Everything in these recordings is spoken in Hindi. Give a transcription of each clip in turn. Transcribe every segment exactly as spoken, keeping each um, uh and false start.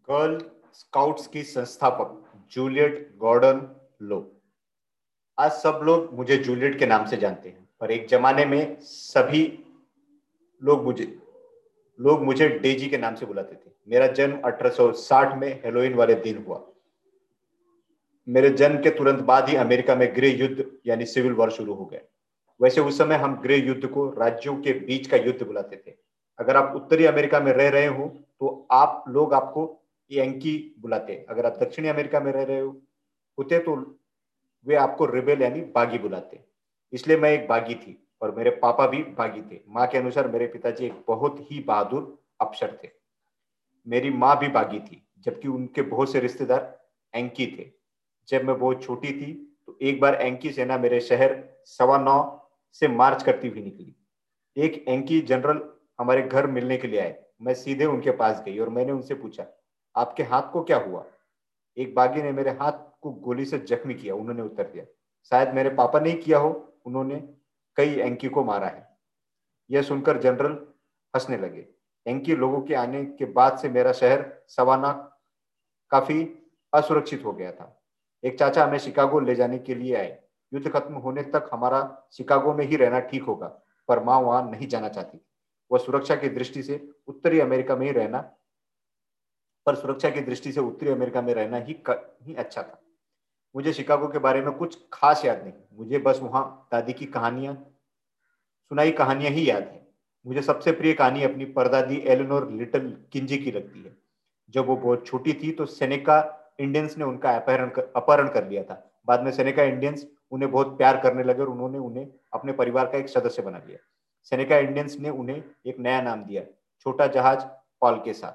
गर्ल स्काउट्स की संस्थापक जूलियट गॉर्डन लो। आज सब लोग मुझे जूलियट के नाम से जानते हैं, पर एक जमाने में सभी लोग मुझे लोग मुझे डेजी के नाम से बुलाते थे। मेरा जन्म अठारह सौ साठ में हेलोइन वाले दिन हुआ। मेरे जन्म के तुरंत बाद ही अमेरिका में गृह युद्ध यानी सिविल वॉर शुरू हो गया। वैसे उस समय हम गृह युद्ध को राज्यों के बीच का युद्ध बुलाते थे। अगर आप उत्तरी अमेरिका में रह रहे हो तो आप लोग आपको यंकी बुलाते, अगर आप दक्षिणी अमेरिका में रह रहे हो होते तो वे आपको रिबेल यानी बागी बुलाते। इसलिए मैं एक बागी थी और मेरे पापा भी बागी थे। माँ के अनुसार मेरे पिताजी एक बहुत ही बहादुर अफसर थे। मेरी माँ भी बागी थी, जबकि उनके बहुत से रिश्तेदार एंकी थे। जब मैं बहुत छोटी थी तो एक बार एंकी सेना मेरे शहर सवा नौ से मार्च करती हुई निकली। एक एंकी जनरल हमारे घर मिलने के लिए आए। मैं सीधे उनके पास गई और मैंने उनसे पूछा, आपके हाथ को क्या हुआ? एक बागी ने मेरे हाथ को गोली से जख्मी किया, उन्होंने उत्तर दिया। शायद मेरे पापा ने किया हो, उन्होंने कई एंकी को मारा है। यह सुनकर जनरल हंसने लगे। एंकी लोगों के आने के बाद से मेरा शहर सवाना काफी असुरक्षित हो गया था। एक चाचा हमें शिकागो ले जाने के लिए आए। युद्ध खत्म होने तक हमारा शिकागो में ही रहना ठीक होगा, पर माँ वहां नहीं जाना चाहती थी। वह सुरक्षा की दृष्टि से उत्तरी अमेरिका में ही रहना पर सुरक्षा की दृष्टि से उत्तरी अमेरिका में रहना ही, क, ही अच्छा था। मुझे शिकागो के बारे में कुछ खास याद नहीं, मुझे बस वहां दादी की कहानियां सुनाई कहानियां ही याद है। मुझे सबसे प्रिय कहानी अपनी परदादी एलेनोर लिटिल किंजी की लगती है। जब वो बहुत छोटी थी तो सेनेका इंडियंस ने उनका अपहरण कर, अपहरण कर लिया था। बाद में सेनेका इंडियंस उन्हें बहुत प्यार करने लगे और उन्होंने उन्हें अपने परिवार का एक सदस्य बना लिया। सेनेका इंडियंस ने उन्हें एक नया नाम दिया, छोटा जहाज पॉल के साथ।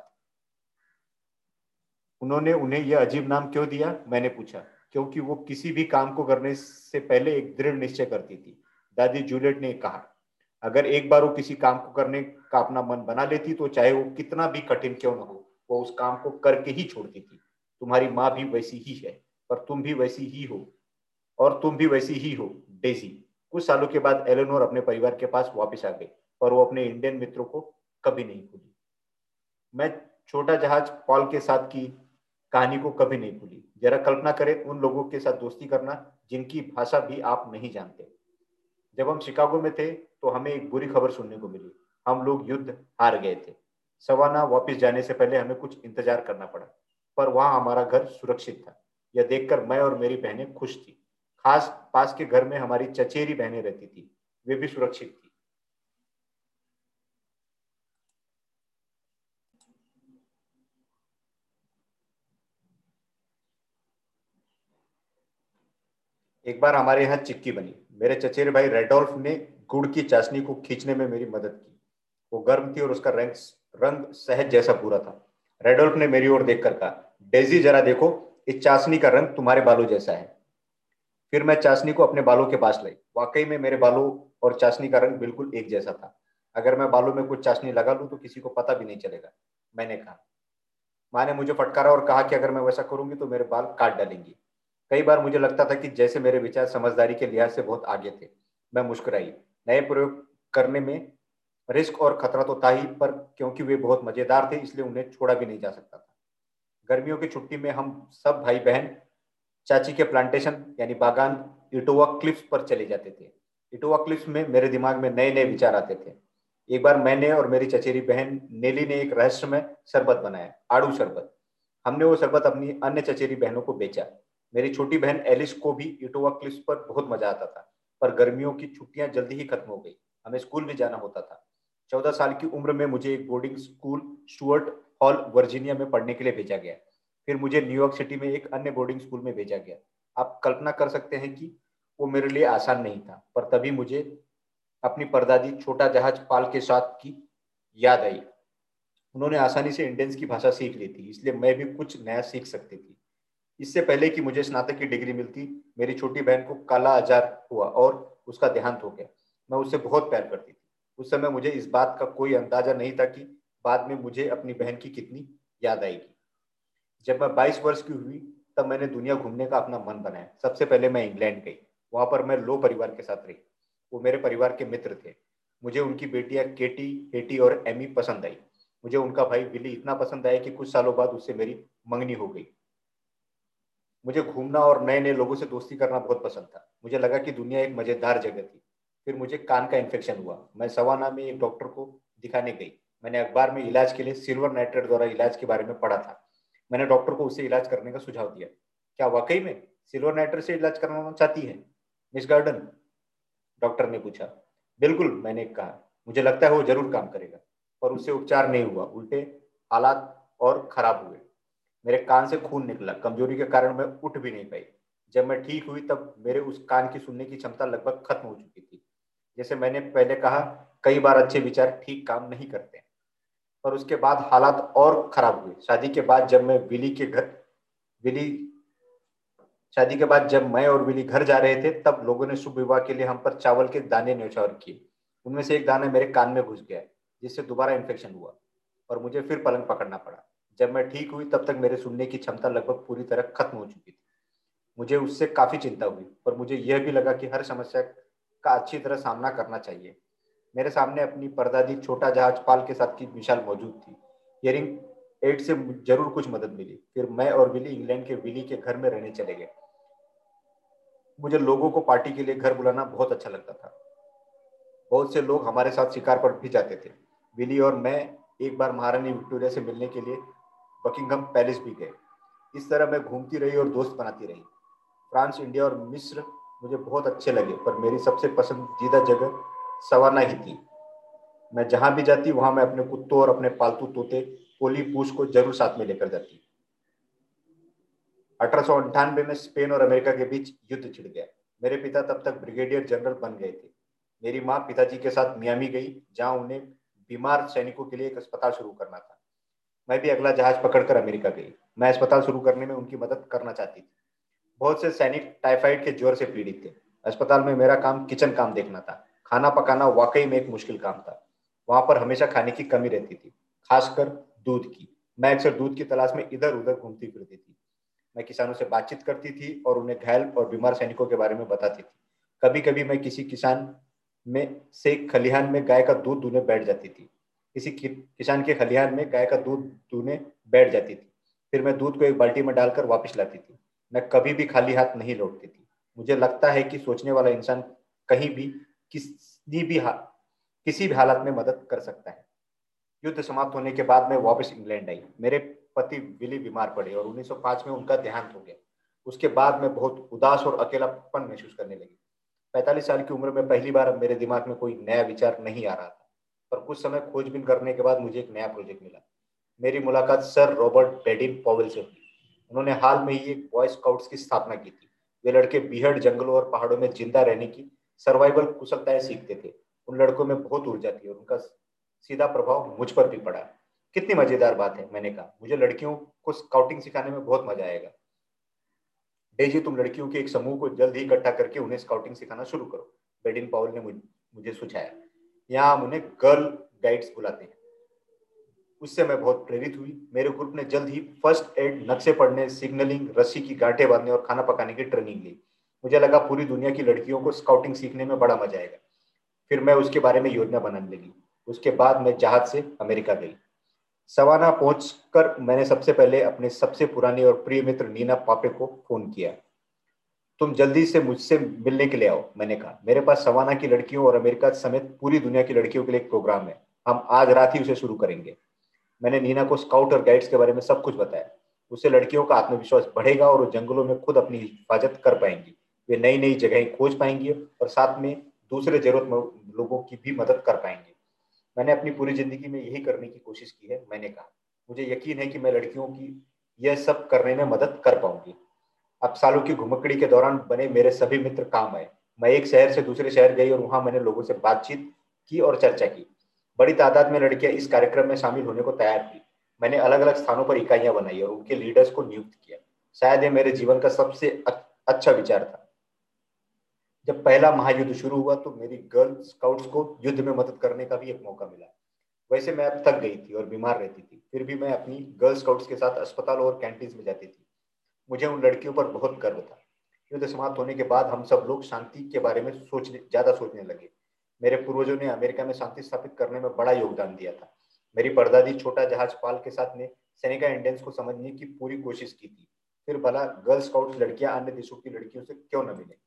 उन्होंने उन्हें यह अजीब नाम क्यों दिया, मैंने पूछा। क्योंकि वो किसी भी काम को करने से पहले एक दृढ़ निश्चय करती थी, दादी जूलियट ने कहा। अगर एक बार वो किसी काम को करने का अपना मन बना लेती तो चाहे वो कितना भी कठिन क्यों न हो, वो उस काम को करके ही छोड़ती थी। तुम्हारी माँ भी वैसी ही है, पर तुम भी वैसी ही हो और तुम भी वैसी ही हो, डेजी। कुछ सालों के बाद एलेनोर अपने परिवार के पास वापस आ गई, पर वो अपने इंडियन मित्रों को कभी नहीं भूली। मैं छोटा जहाज पॉल के साथ की कहानी को कभी नहीं भूली। जरा कल्पना करें उन लोगों के साथ दोस्ती करना जिनकी भाषा भी आप नहीं जानते। जब हम शिकागो में थे तो हमें एक बुरी खबर सुनने को मिली, हम लोग युद्ध हार गए थे। सवाना वापस जाने से पहले हमें कुछ इंतजार करना पड़ा, पर वहां हमारा घर सुरक्षित था। यह देखकर मैं और मेरी बहनें खुश थी। खास पास के घर में हमारी चचेरी बहनें रहती थी, वे भी सुरक्षित थी। एक बार हमारे यहाँ चिक्की बनी। मेरे चचेरे भाई रेडोल्फ ने गुड़ की चाशनी को खींचने में मेरी मदद की। वो गर्म थी और उसका रंग रंग शहद जैसा पूरा था। रेडोल्फ ने मेरी ओर देखकर कहा, डेजी जरा देखो, इस चाशनी का रंग तुम्हारे बालों जैसा है। फिर मैं चाशनी को अपने बालों के पास लाई। वाकई में मेरे बालों और चाशनी का रंग बिल्कुल एक जैसा था। अगर मैं बालों में कुछ चाशनी लगा लूं तो किसी को पता भी नहीं चलेगा, मैंने कहा। माँ ने मुझे फटकारा और कहा कि अगर मैं वैसा करूंगी तो मेरे बाल काट डालेंगी। कई बार मुझे लगता था कि जैसे मेरे विचार समझदारी के लिहाज से बहुत आगे थे। मैं मुस्कुराई। नए प्रयोग करने में रिस्क और खतरा तो था ही, पर क्योंकि वे बहुत मजेदार थे इसलिए उन्हें छोड़ा भी नहीं जा सकता था। गर्मियों की छुट्टी में हम सब भाई बहन चाची के प्लांटेशन यानी बागान इटोवा क्लिफ्स पर चले जाते थे। इटोवा क्लिफ्स में मेरे दिमाग में नए नए विचार आते थे। एक बार मैंने और मेरी चचेरी बहन नेली ने एक रहस्यमय शरबत बनाया, आड़ू शरबत। हमने वो शरबत अपनी अन्य चचेरी बहनों को बेचा। मेरी छोटी बहन एलिस को भी इटोवा क्लिफ्स पर बहुत मजा आता था, पर गर्मियों की छुट्टियां जल्दी ही खत्म हो गई। हमें स्कूल भी जाना होता था। चौदह साल की उम्र में मुझे एक boarding school Stuart Hall Virginia में पढ़ने के लिए भेजा गया। फिर मुझे न्यूयॉर्क सिटी में एक अन्य बोर्डिंग स्कूल में भेजा गया। आप कल्पना कर सकते हैं कि वो मेरे लिए आसान नहीं था, पर तभी मुझे अपनी परदादी छोटा जहाज पाल के साथ की याद आई। उन्होंने आसानी से इंडियंस की भाषा सीख ली थी, इसलिए मैं भी कुछ नया सीख सकती थी। इससे पहले कि मुझे स्नातक की डिग्री मिलती, मेरी छोटी बहन को काला आजार हुआ और उसका देहांत हो गया। मैं उससे बहुत प्यार करती थी। उस समय मुझे इस बात का कोई अंदाजा नहीं था कि बाद में मुझे अपनी बहन की कितनी याद आएगी। जब मैं बाईस वर्ष की हुई तब मैंने दुनिया घूमने का अपना मन बनाया। सबसे पहले मैं इंग्लैंड गई। वहां पर मैं लो परिवार के साथ रही। वो मेरे परिवार के मित्र थे। मुझे उनकी बेटियां केटी, हेटी और एमी पसंद आई। मुझे उनका भाई विली इतना पसंद आया कि कुछ सालों बाद उससे मेरी मंगनी हो गई। मुझे घूमना और नए नए लोगों से दोस्ती करना बहुत पसंद था। मुझे लगा कि दुनिया एक मजेदार जगह थी। फिर मुझे कान का इन्फेक्शन हुआ। मैं सवाना में एक डॉक्टर को दिखाने गई। मैंने अखबार में इलाज के लिए सिल्वर नाइट्रेट द्वारा इलाज के बारे में पढ़ा था। मैंने डॉक्टर को उसे इलाज करने का सुझाव दिया। क्या वाकई में सिल्वर नाइट्रेट से इलाज करवाना चाहती है मिस गार्डन? डॉक्टर ने पूछा। बिल्कुल, मैंने कहा। मुझे लगता है वो जरूर काम करेगा। पर उससे उपचार नहीं हुआ, उल्टे हालात और खराब हुए। मेरे कान से खून निकला। कमजोरी के कारण मैं उठ भी नहीं पाई। जब मैं ठीक हुई तब मेरे उस कान की सुनने की क्षमता लगभग खत्म हो चुकी थी। जैसे मैंने पहले कहा, कई बार अच्छे विचार ठीक काम नहीं करते। पर उसके बाद हालात और खराब हुए। शादी के बाद जब मैं विली के घर विली शादी के बाद जब मैं और विली घर जा रहे थे तब लोगों ने शुभ विवाह के लिए हम पर चावल के दाने न्यौछावर किए। उनमें से एक दाना मेरे कान में घुस गया, जिससे दोबारा इन्फेक्शन हुआ और मुझे फिर पलंग पकड़ना पड़ा। जब मैं ठीक हुई तब तक मेरे सुनने की क्षमता लगभग पूरी तरह खत्म हो चुकी थी। मुझे उससे काफी चिंता हुई, पर मुझे यह भी लगा कि हर समस्या का अच्छी तरह सामना करना चाहिए। मेरे सामने अपनी परदादी छोटा जहाज पाल के साथ की मिसाल मौजूद थी। हियरिंग एड से जरूर कुछ मदद मिली। फिर मैं और विली इंग्लैंड के विली के घर में रहने चले गए। मुझे लोगों को पार्टी के लिए घर बुलाना बहुत अच्छा लगता था। बहुत से लोग हमारे साथ शिकार पर भी जाते थे। विली और मैं एक बार महारानी विक्टोरिया से मिलने के लिए बकिंगम पैलेस भी गए। इस तरह मैं घूमती रही और दोस्त बनाती रही। फ्रांस, इंडिया और मिस्र मुझे बहुत अच्छे लगे, पर मेरी सबसे पसंदीदा जगह सवाना ही थी। मैं जहां भी जाती वहां मैं अपने कुत्तों और अपने पालतू तोते पोली पूछ को जरूर साथ में लेकर जाती। अठारह सौ अंठानवे में स्पेन और अमेरिका के बीच युद्ध छिड़ गया। मेरे पिता तब तक ब्रिगेडियर जनरल बन गए थे। मेरी माँ पिताजी के साथ मियामी गई, जहां उन्हें बीमार सैनिकों के लिए एक अस्पताल शुरू करना था। मैं भी अगला जहाज पकड़कर अमेरिका गई। मैं अस्पताल शुरू करने में उनकी मदद करना चाहती थी। बहुत से सैनिक टाइफाइड के ज्वर से पीड़ित थे। अस्पताल में मेरा काम किचन काम देखना था। खाना पकाना वाकई में एक मुश्किल काम था। वहां पर हमेशा खाने की कमी रहती थी, खासकर दूध की। मैं अक्सर दूध की तलाश में इधर उधर घूमती फिरती थी। मैं किसानों से बातचीत करती थी और उन्हें घायल और बीमार सैनिकों के बारे में बताती थी। कभी कभी मैं किसी किसान में से खलिहान में गाय का दूध दूने बैठ जाती थी किसी कि, किसान के खलिहान में गाय का दूध दूने बैठ जाती थी। फिर मैं दूध को एक बाल्टी में डालकर वापस लाती थी। मैं कभी भी खाली हाथ नहीं लौटती थी। मुझे लगता है कि सोचने वाला इंसान कहीं भी किसी भी हा, किसी भी हालत में मदद कर सकता है। युद्ध समाप्त होने के बाद मैं वापस इंग्लैंड आई। मेरे पति विली बीमार पड़े और उन्नीस सौ पाँच में उनका देहांत हो गया। उसके बाद मैं बहुत उदास और अकेलापन महसूस करने लगी। पैंतालीस साल की उम्र में पहली बार अब मेरे दिमाग में कोई नया विचार नहीं आ रहा था। पर कुछ समय खोजबीन करने के बाद मुझे एक नया प्रोजेक्ट मिला। मेरी मुलाकात सर रॉबर्ट बेडिन पॉवेल से हुई। उन्होंने हाल में ही एक बॉय स्काउट्स की स्थापना की थी। वे लड़के बीहड़ जंगलों और पहाड़ों में जिंदा रहने की सर्वाइवल कुशलताएं सीखते थे। उन लड़कों में बहुत ऊर्जा थी और उनका सीधा प्रभाव मुझ पर भी पड़ा। कितनी मजेदार बात है, मैंने कहा। मुझे लड़कियों को स्काउटिंग सिखाने में बहुत मजा आएगा। डेजी, तुम लड़कियों के एक समूह को जल्द ही इकट्ठा करके उन्हें स्काउटिंग सिखाना शुरू करो, बेडिन पाउल ने मुझे, मुझे सुझाया। यहाँ हम उन्हें गर्ल गाइड्स बुलाते हैं। उससे मैं बहुत प्रेरित हुई। मेरे ग्रुप ने जल्द ही फर्स्ट एड, नक्शे पढ़ने, सिग्नलिंग, रस्सी की गांठें बांधने और खाना पकाने की ट्रेनिंग ली। मुझे लगा पूरी दुनिया की लड़कियों को स्काउटिंग सीखने में बड़ा मजा आएगा। फिर मैं उसके बारे में योजना बनाने लगी। उसके बाद मैं जहाज से अमेरिका गई। सवाना पहुंचकर मैंने सबसे पहले अपने सबसे पुराने और प्रिय मित्र नीना पापे को फोन किया। तुम जल्दी से मुझसे मिलने के लिए आओ, मैंने कहा। मेरे पास सवाना की लड़कियों और अमेरिका समेत पूरी दुनिया की लड़कियों के लिए एक प्रोग्राम है। हम आज रात ही उसे शुरू करेंगे। मैंने नीना को स्काउट और गाइड्स के बारे में सब कुछ बताया। उससे लड़कियों का आत्मविश्वास बढ़ेगा और वो जंगलों में खुद अपनी हिफाजत कर पाएंगी। वे नई नई जगहें खोज पाएंगी और साथ में दूसरे जरूरतमंद लोगों की भी मदद कर पाएंगे। मैंने अपनी पूरी जिंदगी में यही करने की कोशिश की है, मैंने कहा। मुझे यकीन है कि मैं लड़कियों की यह सब करने में मदद कर पाऊंगी। अब सालों की घुमक्कड़ी के दौरान बने मेरे सभी मित्र काम आए। मैं एक शहर से दूसरे शहर गई और वहां मैंने लोगों से बातचीत की और चर्चा की। बड़ी तादाद में लड़कियां इस कार्यक्रम में शामिल होने को तैयार थी। मैंने अलग अलग स्थानों पर इकाइयां बनाई और उनके लीडर्स को नियुक्त किया। शायद यह मेरे जीवन का सबसे अच्छा विचार था। जब पहला महायुद्ध शुरू हुआ तो मेरी गर्ल स्काउट्स को युद्ध में मदद करने का भी एक मौका मिला। वैसे मैं अब थक गई थी और बीमार रहती थी, फिर भी मैं अपनी गर्ल स्काउट्स के साथ अस्पताल और कैंटीन में जाती थी। मुझे उन लड़कियों पर बहुत गर्व था। युद्ध समाप्त होने के बाद हम सब लोग शांति के बारे में सोचने ज्यादा सोचने लगे। मेरे पूर्वजों ने अमेरिका में शांति स्थापित करने में बड़ा योगदान दिया था। मेरी परदादी छोटा जहाज पाल के साथ ने सेनेका इंडियंस को समझने की पूरी कोशिश की थी। फिर भला गर्ल स्काउट्स लड़कियां अन्य देशों की लड़कियों से क्यों न मिले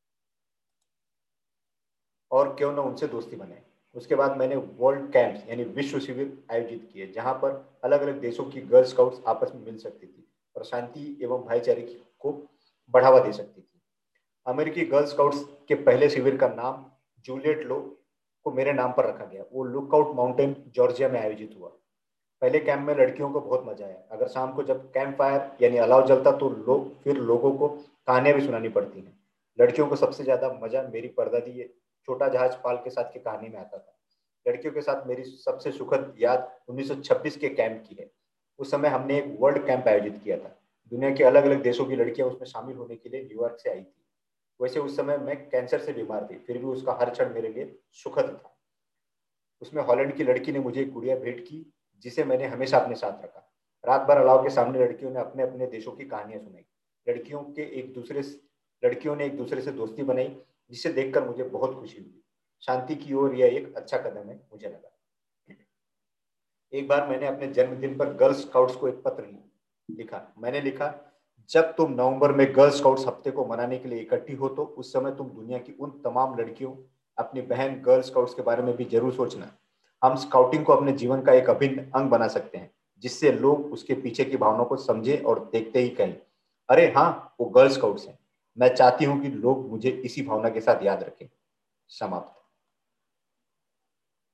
और क्यों न उनसे दोस्ती बने। उसके बाद मैंने वर्ल्ड कैंप्स यानी विश्व शिविर आयोजित किए, जहां पर अलग अलग देशों की गर्ल स्काउट्स आपस में मिल सकती थी और शांति एवं भाईचारे को बढ़ावा दे सकती थी। अमेरिकी गर्ल स्काउट्स के पहले शिविर का नाम जूलियट लो को मेरे नाम पर रखा गया। वो लुकआउट माउंटेन जॉर्जिया में आयोजित हुआ। पहले कैंप में लड़कियों को बहुत मजा आया। अगर शाम को जब कैंप फायर यानी अलाव जलता तो लोग फिर लोगों को कहानियां भी सुनानी पड़ती हैं। लड़कियों को सबसे ज्यादा मजा मेरी परदादी ये छोटा जहाज पाल के साथ की कहानी में आता था। लड़कियों के साथ मेरी सबसे सुखद याद उन्नीस सौ छब्बीस के कैंप की है। उस समय हमने एक वर्ल्ड कैंप आयोजित किया था। दुनिया के अलग अलग देशों की लड़कियां उसमें शामिल होने के लिए न्यूयॉर्क से आई थी। वैसे उस समय मैं कैंसर से बीमार थी, फिर भी उसका हर क्षण मेरे लिए सुखद था। उसमें हॉलैंड की लड़की ने मुझे एक गुड़िया भेंट की, जिसे मैंने हमेशा अपने साथ रखा। रात भर अलाव के सामने लड़कियों ने अपने अपने देशों की कहानियां सुनाई। लड़कियों के एक दूसरे लड़कियों ने एक दूसरे से दोस्ती बनाई, जिसे देखकर मुझे बहुत खुशी हुई। शांति की ओर यह एक अच्छा कदम है, मुझे लगा। एक बार मैंने अपने जन्मदिन पर गर्ल स्काउट्स को एक पत्र लिखा। मैंने लिखा, जब तुम नवंबर में गर्ल स्काउट्स हफ्ते को मनाने के लिए इकट्ठी हो तो उस समय तुम दुनिया की उन तमाम लड़कियों, अपनी बहन गर्ल स्काउट्स के बारे में भी जरूर सोचना। हम स्काउटिंग को अपने जीवन का एक अभिन्न अंग बना सकते हैं, जिससे लोग उसके पीछे की भावना को समझे और देखते ही कहें, अरे हाँ, वो गर्ल स्काउट्स हैं। मैं चाहती हूँ कि लोग मुझे इसी भावना के साथ याद रखें। समाप्त।